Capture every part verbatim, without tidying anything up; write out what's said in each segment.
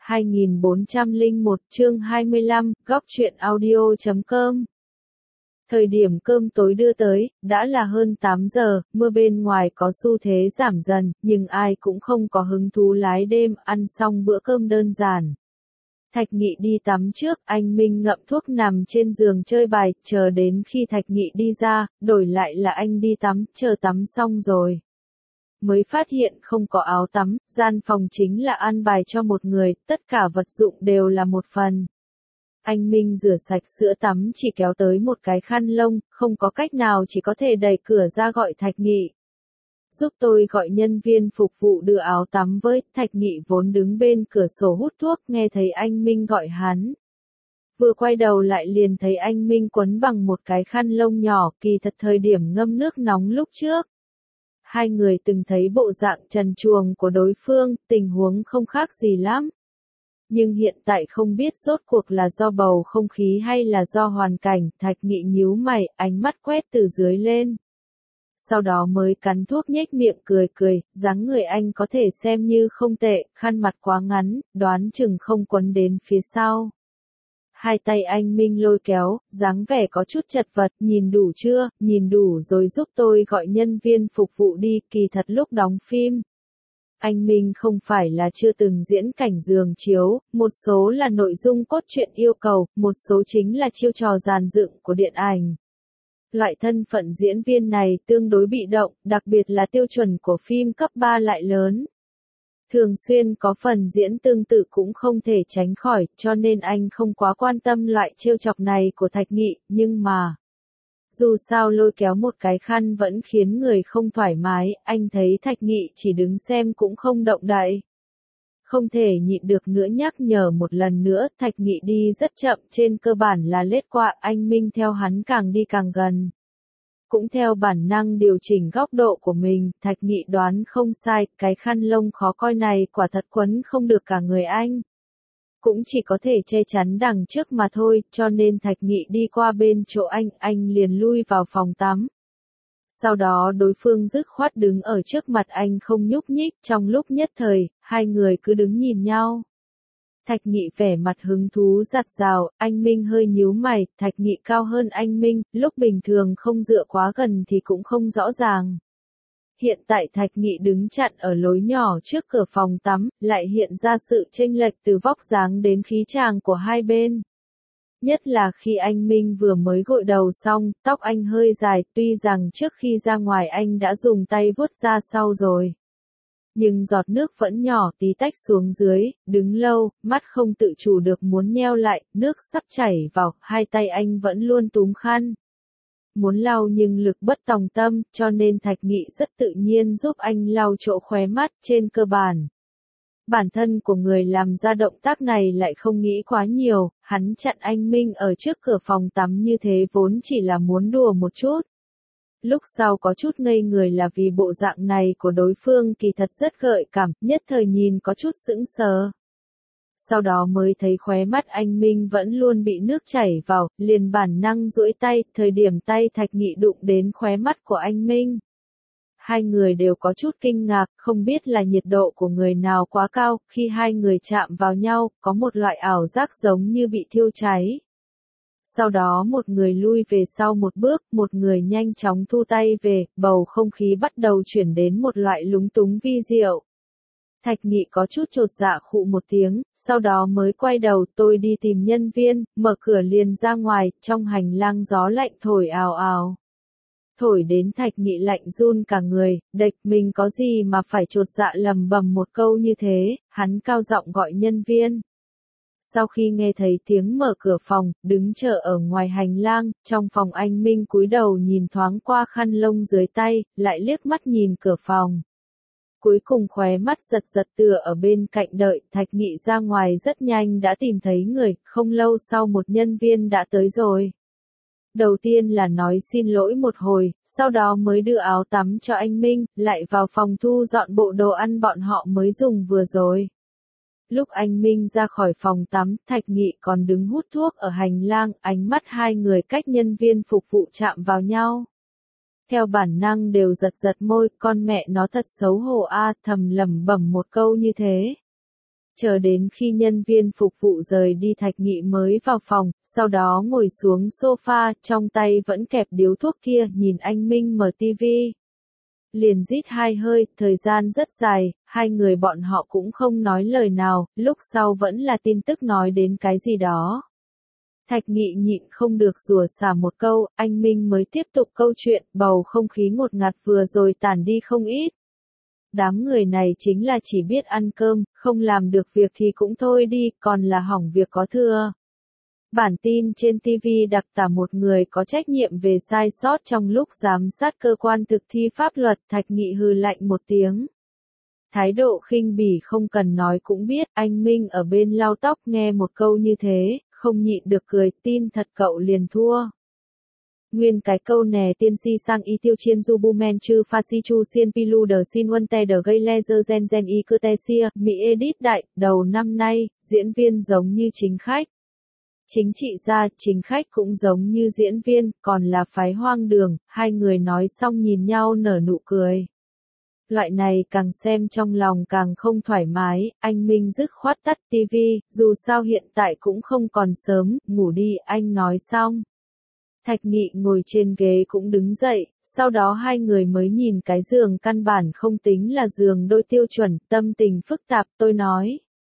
hai nghìn bốn trăm lẻ một chương hai mươi lăm, góc truyện audio chấm com. Thời điểm cơm tối đưa tới, đã là hơn tám giờ, mưa bên ngoài có xu thế giảm dần, nhưng ai cũng không có hứng thú lái đêm, ăn xong bữa cơm đơn giản. Thạch Nghị đi tắm trước, anh Minh ngậm thuốc nằm trên giường chơi bài, chờ đến khi Thạch Nghị đi ra, đổi lại là anh đi tắm, chờ tắm xong rồi. Mới phát hiện không có áo tắm, gian phòng chính là an bài cho một người, tất cả vật dụng đều là một phần. Anh Minh rửa sạch sữa tắm chỉ kéo tới một cái khăn lông, không có cách nào chỉ có thể đẩy cửa ra gọi Thạch Nghị. Giúp tôi gọi nhân viên phục vụ đưa áo tắm với, Thạch Nghị vốn đứng bên cửa sổ hút thuốc, nghe thấy anh Minh gọi hắn. Vừa quay đầu lại liền thấy anh Minh quấn bằng một cái khăn lông nhỏ, kỳ thật thời điểm ngâm nước nóng lúc trước. Hai người từng thấy bộ dạng trần truồng của đối phương, tình huống không khác gì lắm. Nhưng hiện tại không biết rốt cuộc là do bầu không khí hay là do hoàn cảnh, Thạch Nghị nhíu mày, ánh mắt quét từ dưới lên. Sau đó mới cắn thuốc nhếch miệng cười cười, dáng người anh có thể xem như không tệ, khăn mặt quá ngắn, đoán chừng không quấn đến phía sau. Hai tay anh Minh lôi kéo, dáng vẻ có chút chật vật, nhìn đủ chưa, nhìn đủ rồi giúp tôi gọi nhân viên phục vụ đi, kỳ thật lúc đóng phim. Anh Minh không phải là chưa từng diễn cảnh giường chiếu, một số là nội dung cốt truyện yêu cầu, một số chính là chiêu trò dàn dựng của điện ảnh. Loại thân phận diễn viên này tương đối bị động, đặc biệt là tiêu chuẩn của phim cấp ba lại lớn. Thường xuyên có phần diễn tương tự cũng không thể tránh khỏi, cho nên anh không quá quan tâm loại trêu chọc này của Thạch Nghị, nhưng mà... Dù sao lôi kéo một cái khăn vẫn khiến người không thoải mái, anh thấy Thạch Nghị chỉ đứng xem cũng không động đậy. Không thể nhịn được nữa nhắc nhở một lần nữa, Thạch Nghị đi rất chậm, trên cơ bản là lết qua, anh Minh theo hắn càng đi càng gần. Cũng theo bản năng điều chỉnh góc độ của mình, Thạch Nghị đoán không sai, cái khăn lông khó coi này quả thật quấn không được cả người anh. Cũng chỉ có thể che chắn đằng trước mà thôi, cho nên Thạch Nghị đi qua bên chỗ anh, anh liền lui vào phòng tắm. Sau đó đối phương dứt khoát đứng ở trước mặt anh không nhúc nhích, trong lúc nhất thời, hai người cứ đứng nhìn nhau. Thạch Nghị vẻ mặt hứng thú giặt rào, anh Minh hơi nhíu mày, Thạch Nghị cao hơn anh Minh, lúc bình thường không dựa quá gần thì cũng không rõ ràng. Hiện tại Thạch Nghị đứng chặn ở lối nhỏ trước cửa phòng tắm, lại hiện ra sự chênh lệch từ vóc dáng đến khí chàng của hai bên. Nhất là khi anh Minh vừa mới gội đầu xong, tóc anh hơi dài, tuy rằng trước khi ra ngoài anh đã dùng tay vuốt ra sau rồi. Nhưng giọt nước vẫn nhỏ tí tách xuống dưới, đứng lâu, mắt không tự chủ được muốn nheo lại, nước sắp chảy vào, hai tay anh vẫn luôn túm khăn. Muốn lau nhưng lực bất tòng tâm, cho nên Thạch Nghị rất tự nhiên giúp anh lau chỗ khóe mắt, trên cơ bản. Bản thân của người làm ra động tác này lại không nghĩ quá nhiều, hắn chặn anh Minh ở trước cửa phòng tắm như thế vốn chỉ là muốn đùa một chút. Lúc sau có chút ngây người là vì bộ dạng này của đối phương kỳ thật rất gợi cảm, nhất thời nhìn có chút sững sờ. Sau đó mới thấy khóe mắt anh Minh vẫn luôn bị nước chảy vào, liền bản năng duỗi tay, thời điểm tay Thạch Nghị đụng đến khóe mắt của anh Minh. Hai người đều có chút kinh ngạc, không biết là nhiệt độ của người nào quá cao, khi hai người chạm vào nhau, có một loại ảo giác giống như bị thiêu cháy. Sau đó một người lui về sau một bước, một người nhanh chóng thu tay về, bầu không khí bắt đầu chuyển đến một loại lúng túng vi diệu. Thạch Nghị có chút chột dạ khụ một tiếng, sau đó mới quay đầu, tôi đi tìm nhân viên, mở cửa liền ra ngoài, trong hành lang gió lạnh thổi ào ào. Thổi đến Thạch Nghị lạnh run cả người, đệch mình có gì mà phải chột dạ lầm bầm một câu như thế, hắn cao giọng gọi nhân viên. Sau khi nghe thấy tiếng mở cửa phòng, đứng chờ ở ngoài hành lang, trong phòng anh Minh cúi đầu nhìn thoáng qua khăn lông dưới tay, lại liếc mắt nhìn cửa phòng. Cuối cùng khóe mắt giật giật tựa ở bên cạnh đợi, Thạch Nghị ra ngoài rất nhanh đã tìm thấy người, không lâu sau một nhân viên đã tới rồi. Đầu tiên là nói xin lỗi một hồi, sau đó mới đưa áo tắm cho anh Minh, lại vào phòng thu dọn bộ đồ ăn bọn họ mới dùng vừa rồi. Lúc anh Minh ra khỏi phòng tắm, Thạch Nghị còn đứng hút thuốc ở hành lang, ánh mắt hai người cách nhân viên phục vụ chạm vào nhau. Theo bản năng đều giật giật môi, con mẹ nó thật xấu hổ a, thầm lẩm bẩm một câu như thế. Chờ đến khi nhân viên phục vụ rời đi Thạch Nghị mới vào phòng, sau đó ngồi xuống sofa, trong tay vẫn kẹp điếu thuốc kia, nhìn anh Minh mở tivi. Liền rít hai hơi, thời gian rất dài, hai người bọn họ cũng không nói lời nào, lúc sau vẫn là tin tức nói đến cái gì đó. Thạch Nghị nhịn không được rủa xả một câu, anh Minh mới tiếp tục câu chuyện, bầu không khí ngột ngạt vừa rồi tản đi không ít. Đám người này chính là chỉ biết ăn cơm, không làm được việc thì cũng thôi đi, còn là hỏng việc có thừa. Bản tin trên ti vi đặc tả một người có trách nhiệm về sai sót trong lúc giám sát cơ quan thực thi pháp luật, Thạch Nghị hừ lạnh một tiếng. Thái độ khinh bỉ không cần nói cũng biết, anh Minh ở bên lau tóc nghe một câu như thế, không nhịn được cười, tin thật cậu liền thua. Nguyên cái câu nè tiên si sang y tiêu chiên du bu men chư pha si chu xiên pilu đờ xin huân te đờ gây laser gen gen y cơ te xia, Mỹ edit đại, đầu năm nay, diễn viên giống như chính khách. Chính trị gia, chính khách cũng giống như diễn viên, còn là phái hoang đường, hai người nói xong nhìn nhau nở nụ cười. Loại này càng xem trong lòng càng không thoải mái, anh Minh dứt khoát tắt tivi, dù sao hiện tại cũng không còn sớm, ngủ đi, anh nói xong. Thạch Nghị ngồi trên ghế cũng đứng dậy, sau đó hai người mới nhìn cái giường căn bản không tính là giường đôi tiêu chuẩn, tâm tình phức tạp, tôi nói.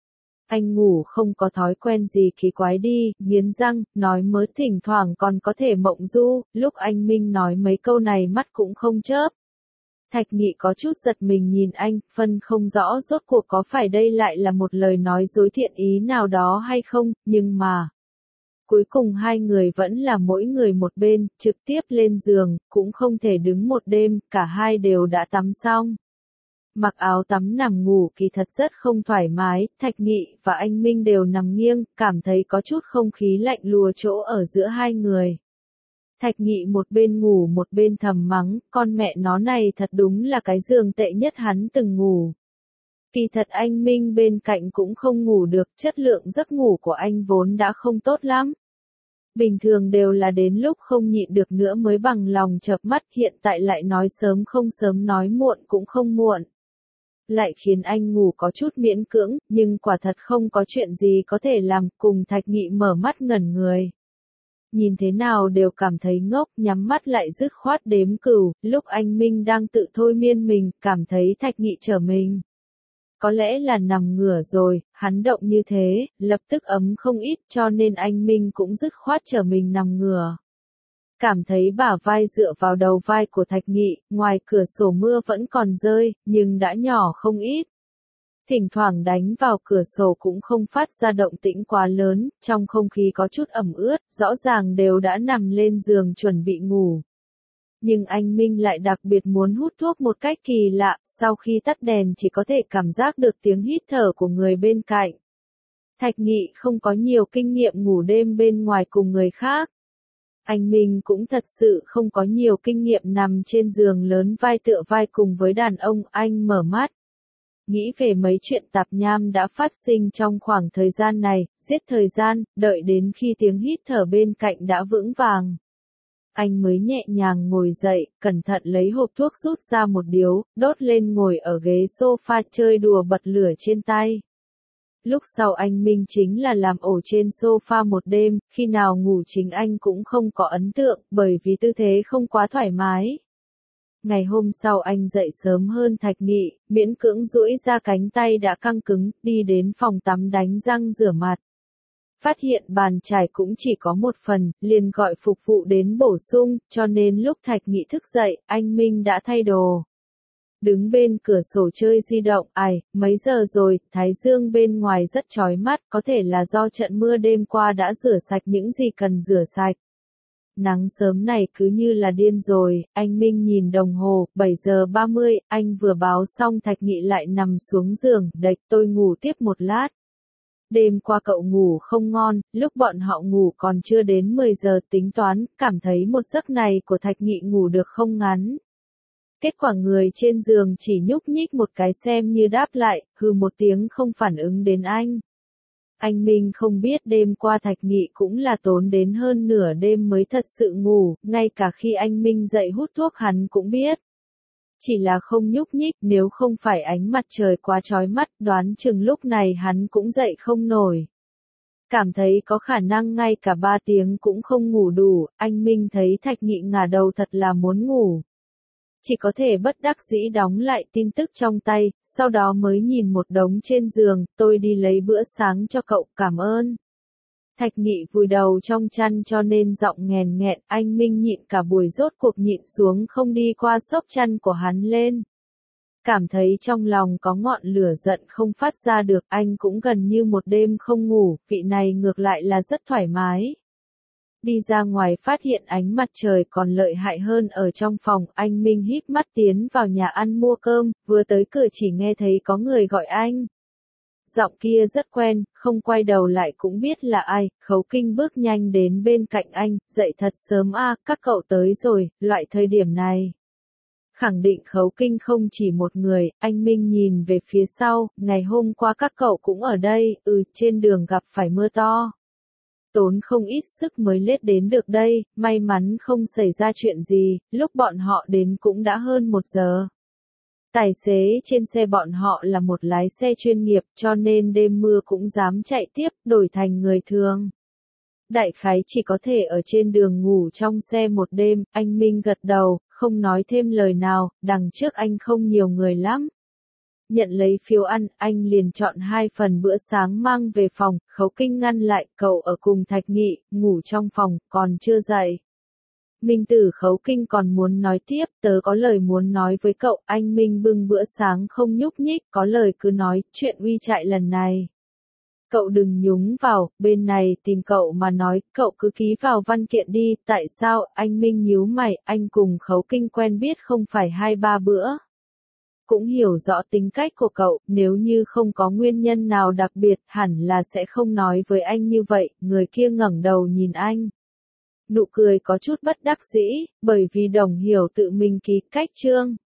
Anh ngủ không có thói quen gì kỳ quái đi, nghiến răng, nói mớ thỉnh thoảng còn có thể mộng du, lúc anh Minh nói mấy câu này mắt cũng không chớp. Thạch Nghị có chút giật mình nhìn anh, phân không rõ rốt cuộc có phải đây lại là một lời nói dối thiện ý nào đó hay không, nhưng mà... Cuối cùng hai người vẫn là mỗi người một bên, trực tiếp lên giường, cũng không thể đứng một đêm, cả hai đều đã tắm xong. Mặc áo tắm nằm ngủ kỳ thật rất không thoải mái, Thạch Nghị và anh Minh đều nằm nghiêng, cảm thấy có chút không khí lạnh lùa chỗ ở giữa hai người. Thạch Nghị một bên ngủ một bên thầm mắng, con mẹ nó này thật đúng là cái giường tệ nhất hắn từng ngủ. Kỳ thật anh Minh bên cạnh cũng không ngủ được, chất lượng giấc ngủ của anh vốn đã không tốt lắm. Bình thường đều là đến lúc không nhịn được nữa mới bằng lòng chợp mắt, hiện tại lại nói sớm không sớm nói muộn cũng không muộn. Lại khiến anh ngủ có chút miễn cưỡng, nhưng quả thật không có chuyện gì có thể làm, cùng Thạch Nghị mở mắt ngẩn người. Nhìn thế nào đều cảm thấy ngốc, nhắm mắt lại dứt khoát đếm cừu, lúc anh Minh đang tự thôi miên mình, cảm thấy Thạch Nghị trở mình. Có lẽ là nằm ngửa rồi, hắn động như thế, lập tức ấm không ít cho nên anh Minh cũng dứt khoát trở mình nằm ngửa. Cảm thấy bả vai dựa vào đầu vai của Thạch Nghị, ngoài cửa sổ mưa vẫn còn rơi, nhưng đã nhỏ không ít. Thỉnh thoảng đánh vào cửa sổ cũng không phát ra động tĩnh quá lớn, trong không khí có chút ẩm ướt, rõ ràng đều đã nằm lên giường chuẩn bị ngủ. Nhưng anh Minh lại đặc biệt muốn hút thuốc một cách kỳ lạ, sau khi tắt đèn chỉ có thể cảm giác được tiếng hít thở của người bên cạnh. Thạch Nghị không có nhiều kinh nghiệm ngủ đêm bên ngoài cùng người khác. Anh Minh cũng thật sự không có nhiều kinh nghiệm nằm trên giường lớn vai tựa vai cùng với đàn ông, anh mở mắt. Nghĩ về mấy chuyện tạp nham đã phát sinh trong khoảng thời gian này, giết thời gian, đợi đến khi tiếng hít thở bên cạnh đã vững vàng. Anh mới nhẹ nhàng ngồi dậy, cẩn thận lấy hộp thuốc rút ra một điếu, đốt lên ngồi ở ghế sofa chơi đùa bật lửa trên tay. Lúc sau anh Minh chính là làm ổ trên sofa một đêm, khi nào ngủ chính anh cũng không có ấn tượng, bởi vì tư thế không quá thoải mái. Ngày hôm sau anh dậy sớm hơn Thạch Nghị, miễn cưỡng duỗi ra cánh tay đã căng cứng, đi đến phòng tắm đánh răng rửa mặt. Phát hiện bàn chải cũng chỉ có một phần, liền gọi phục vụ đến bổ sung, cho nên lúc Thạch Nghị thức dậy, anh Minh đã thay đồ. Đứng bên cửa sổ chơi di động, ai, mấy giờ rồi, thái dương bên ngoài rất chói mắt, có thể là do trận mưa đêm qua đã rửa sạch những gì cần rửa sạch. Nắng sớm này cứ như là điên rồi, anh Minh nhìn đồng hồ, bảy giờ ba mươi, anh vừa báo xong Thạch Nghị lại nằm xuống giường, đệch tôi ngủ tiếp một lát. Đêm qua cậu ngủ không ngon, lúc bọn họ ngủ còn chưa đến mười giờ tính toán, cảm thấy một giấc này của Thạch Nghị ngủ được không ngắn. Kết quả người trên giường chỉ nhúc nhích một cái xem như đáp lại, hừ một tiếng không phản ứng đến anh. Anh Minh không biết đêm qua Thạch Nghị cũng là tốn đến hơn nửa đêm mới thật sự ngủ, ngay cả khi anh Minh dậy hút thuốc hắn cũng biết. chỉ là không nhúc nhích, nếu không phải ánh mặt trời quá chói mắt, đoán chừng lúc này hắn cũng dậy không nổi. Cảm thấy có khả năng ngay cả ba tiếng cũng không ngủ đủ, anh Minh thấy Thạch Nghị ngả đầu thật là muốn ngủ. Chỉ có thể bất đắc dĩ đóng lại tin tức trong tay, sau đó mới nhìn một đống trên giường, tôi đi lấy bữa sáng cho cậu, cảm ơn. Thạch Nghị vùi đầu trong chăn cho nên giọng nghèn nghẹn, anh Minh nhịn cả buổi rốt cuộc nhịn xuống không đi qua xốc chăn của hắn lên. Cảm thấy trong lòng có ngọn lửa giận không phát ra được, anh cũng gần như một đêm không ngủ, vị này ngược lại là rất thoải mái. Đi ra ngoài phát hiện ánh mặt trời còn lợi hại hơn ở trong phòng, anh Minh híp mắt tiến vào nhà ăn mua cơm, vừa tới cửa chỉ nghe thấy có người gọi anh. Giọng kia rất quen, không quay đầu lại cũng biết là ai, Khấu Kinh bước nhanh đến bên cạnh anh, dậy thật sớm a, các cậu tới rồi, loại thời điểm này. Khẳng định Khấu Kinh không chỉ một người, anh Minh nhìn về phía sau, ngày hôm qua các cậu cũng ở đây, ừ, trên đường gặp phải mưa to. Tốn không ít sức mới lết đến được đây, may mắn không xảy ra chuyện gì, lúc bọn họ đến cũng đã hơn một giờ. Tài xế trên xe bọn họ là một lái xe chuyên nghiệp cho nên đêm mưa cũng dám chạy tiếp, đổi thành người thường. Đại khái chỉ có thể ở trên đường ngủ trong xe một đêm, anh Minh gật đầu, không nói thêm lời nào, đằng trước anh không nhiều người lắm. Nhận lấy phiếu ăn, anh liền chọn hai phần bữa sáng mang về phòng, Khấu Kinh ngăn lại, cậu ở cùng Thạch Nghị, ngủ trong phòng, còn chưa dậy. Minh Tử Khấu Kinh còn muốn nói tiếp, tớ có lời muốn nói với cậu, anh Minh bưng bữa sáng không nhúc nhích, có lời cứ nói, chuyện uy trại lần này. Cậu đừng nhúng vào, bên này tìm cậu mà nói, cậu cứ ký vào văn kiện đi, tại sao, anh Minh nhíu mày, anh cùng Khấu Kinh quen biết không phải hai ba bữa. Cũng hiểu rõ tính cách của cậu, nếu như không có nguyên nhân nào đặc biệt, hẳn là sẽ không nói với anh như vậy, người kia ngẩng đầu nhìn anh. Nụ cười có chút bất đắc dĩ, bởi vì Đồng Hiểu tự mình ký cách chương.